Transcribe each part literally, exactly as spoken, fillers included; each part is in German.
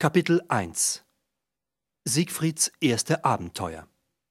Kapitel eins. Siegfrieds erste Abenteuer.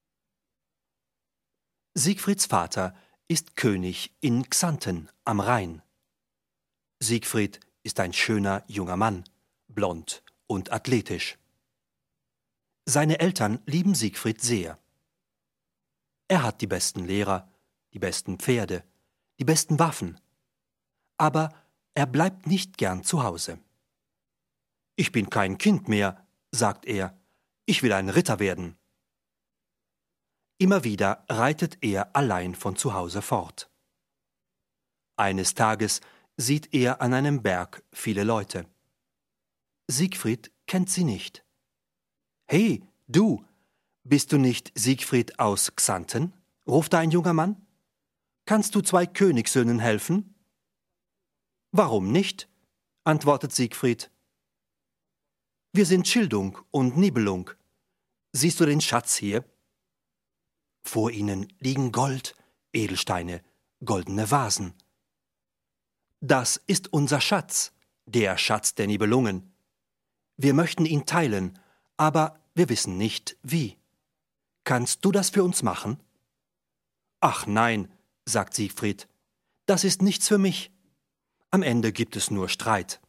Siegfrieds Vater ist König in Xanten am Rhein. Siegfried ist ein schöner junger Mann, blond und athletisch. Seine Eltern lieben Siegfried sehr. Er hat die besten Lehrer, die besten Pferde, die besten Waffen. Aber er bleibt nicht gern zu Hause. »Ich bin kein Kind mehr«, sagt er, »ich will ein Ritter werden.« Immer wieder reitet er allein von zu Hause fort. Eines Tages sieht er an einem Berg viele Leute. Siegfried kennt sie nicht. »Hey, du, bist du nicht Siegfried aus Xanten?« ruft ein junger Mann. »Kannst du zwei Königssöhnen helfen?« »Warum nicht?« antwortet Siegfried. »Wir sind Schildung und Nibelung. Siehst du den Schatz hier? Vor ihnen liegen Gold, Edelsteine, goldene Vasen. Das ist unser Schatz, der Schatz der Nibelungen. Wir möchten ihn teilen, aber wir wissen nicht, wie. Kannst du das für uns machen?« »Ach nein«, sagt Siegfried, »das ist nichts für mich. Am Ende gibt es nur Streit.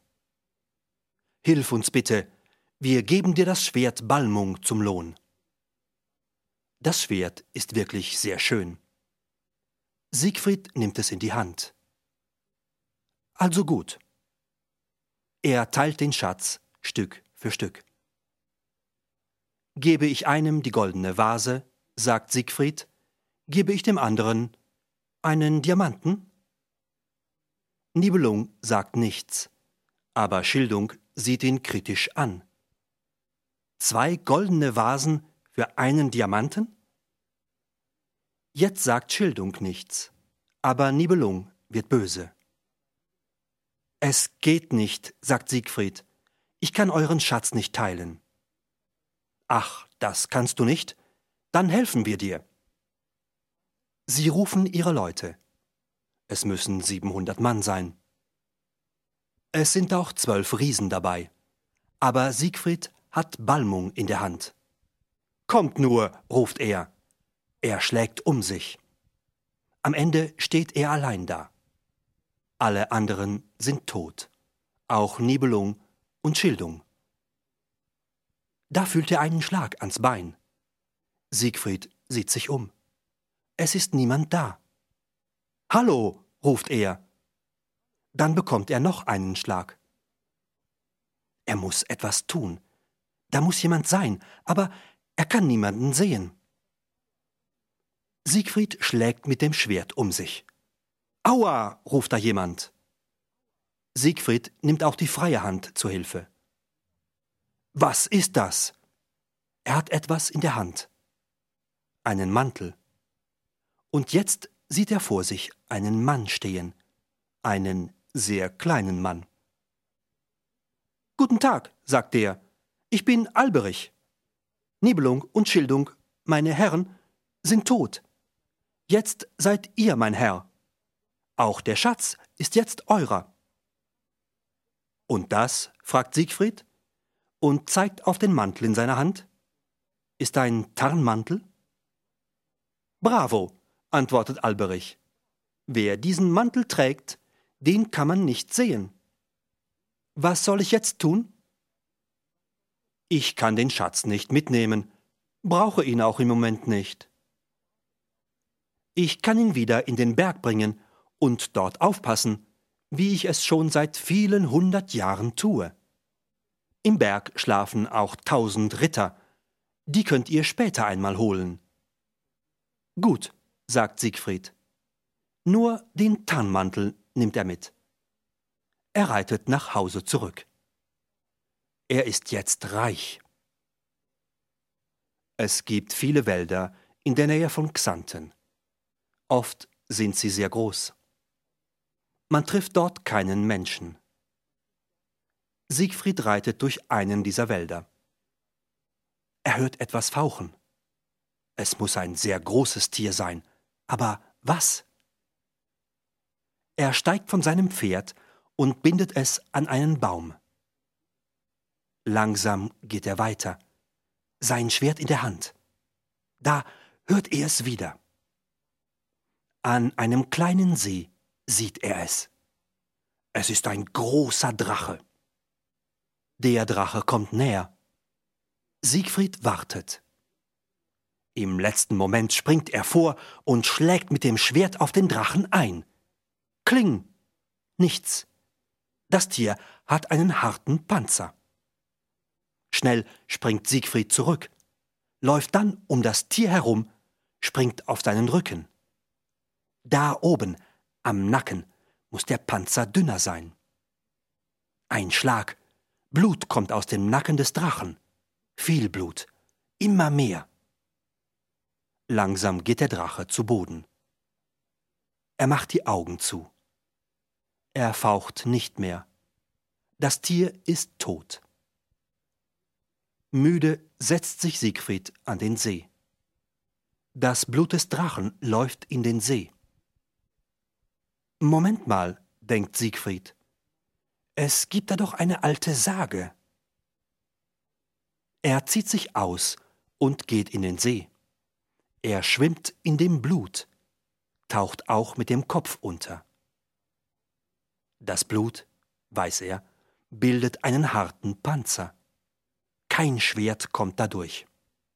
Hilf uns bitte, wir geben dir das Schwert Balmung zum Lohn.« Das Schwert ist wirklich sehr schön. Siegfried nimmt es in die Hand. Also gut. Er teilt den Schatz Stück für Stück. »Gebe ich einem die goldene Vase«, sagt Siegfried, »gebe ich dem anderen einen Diamanten?« Nibelung sagt nichts, aber Schildung sieht ihn kritisch an. Zwei goldene Vasen für einen Diamanten? Jetzt sagt Schildung nichts, aber Nibelung wird böse. »Es geht nicht«, sagt Siegfried, »ich kann euren Schatz nicht teilen.« »Ach, das kannst du nicht? Dann helfen wir dir.« Sie rufen ihre Leute. Es müssen siebenhundert Mann sein. Es sind auch zwölf Riesen dabei, aber Siegfried hat Balmung in der Hand. »Kommt nur«, ruft er. Er schlägt um sich. Am Ende steht er allein da. Alle anderen sind tot, auch Nibelung und Schildung. Da fühlt er einen Schlag ans Bein. Siegfried sieht sich um. Es ist niemand da. »Hallo«, ruft er. Dann bekommt er noch einen Schlag. Er muss etwas tun. Da muss jemand sein, aber er kann niemanden sehen. Siegfried schlägt mit dem Schwert um sich. »Aua«, ruft da jemand. Siegfried nimmt auch die freie Hand zur Hilfe. Was ist das? Er hat etwas in der Hand. Einen Mantel. Und jetzt sieht er vor sich einen Mann stehen. Einen sehr kleinen Mann. »Guten Tag«, sagt er, »ich bin Alberich. Nibelung und Schildung, meine Herren, sind tot. Jetzt seid ihr mein Herr. Auch der Schatz ist jetzt eurer.« »Und das?«, fragt Siegfried und zeigt auf den Mantel in seiner Hand. »Ist ein Tarnmantel?« »Bravo«, antwortet Alberich. »Wer diesen Mantel trägt, den kann man nicht sehen. Was soll ich jetzt tun?« »Ich kann den Schatz nicht mitnehmen, brauche ihn auch im Moment nicht. Ich kann ihn wieder in den Berg bringen und dort aufpassen, wie ich es schon seit vielen hundert Jahren tue. Im Berg schlafen auch tausend Ritter, die könnt ihr später einmal holen.« »Gut«, sagt Siegfried. »Nur den Tarnmantel nimmt er mit.« Er reitet nach Hause zurück. Er ist jetzt reich. Es gibt viele Wälder in der Nähe von Xanten. Oft sind sie sehr groß. Man trifft dort keinen Menschen. Siegfried reitet durch einen dieser Wälder. Er hört etwas fauchen. Es muss ein sehr großes Tier sein. Aber was? Er steigt von seinem Pferd und bindet es an einen Baum. Langsam geht er weiter, sein Schwert in der Hand. Da hört er es wieder. An einem kleinen See sieht er es. Es ist ein großer Drache. Der Drache kommt näher. Siegfried wartet. Im letzten Moment springt er vor und schlägt mit dem Schwert auf den Drachen ein. Kling! Nichts. Das Tier hat einen harten Panzer. Schnell springt Siegfried zurück, läuft dann um das Tier herum, springt auf seinen Rücken. Da oben, am Nacken, muss der Panzer dünner sein. Ein Schlag, Blut kommt aus dem Nacken des Drachen. Viel Blut, immer mehr. Langsam geht der Drache zu Boden. Er macht die Augen zu. Er faucht nicht mehr. Das Tier ist tot. Müde setzt sich Siegfried an den See. Das Blut des Drachen läuft in den See. Moment mal, denkt Siegfried. Es gibt da doch eine alte Sage. Er zieht sich aus und geht in den See. Er schwimmt in dem Blut, taucht auch mit dem Kopf unter. Das Blut, weiß er, bildet einen harten Panzer. Kein Schwert kommt dadurch.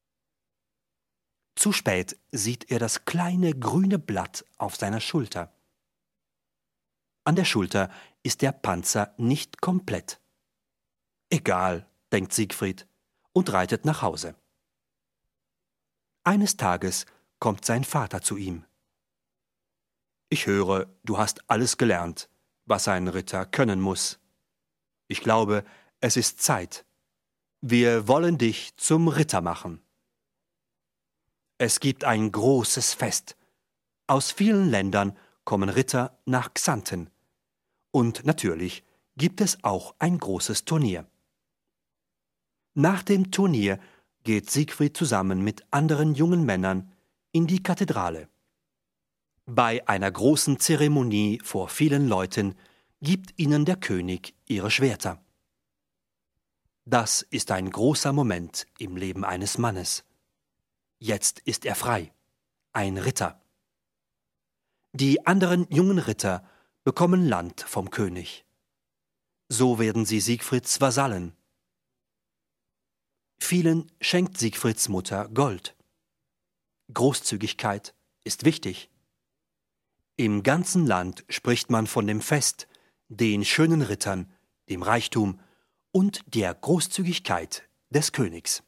Zu spät sieht er das kleine grüne Blatt auf seiner Schulter. An der Schulter ist der Panzer nicht komplett. Egal, denkt Siegfried und reitet nach Hause. Eines Tages kommt sein Vater zu ihm. Ich höre, du hast alles gelernt, was ein Ritter können muss. Ich glaube, es ist Zeit. Wir wollen dich zum Ritter machen. Es gibt ein großes Fest. Aus vielen Ländern kommen Ritter nach Xanten. Und natürlich gibt es auch ein großes Turnier. Nach dem Turnier geht Siegfried zusammen mit anderen jungen Männern in die Kathedrale. Bei einer großen Zeremonie vor vielen Leuten gibt ihnen der König ihre Schwerter. Das ist ein großer Moment im Leben eines Mannes. Jetzt ist er frei, ein Ritter. Die anderen jungen Ritter bekommen Land vom König. So werden sie Siegfrieds Vasallen. Vielen schenkt Siegfrieds Mutter Gold. Großzügigkeit ist wichtig. Im ganzen Land spricht man von dem Fest, den schönen Rittern, dem Reichtum und der Großzügigkeit des Königs.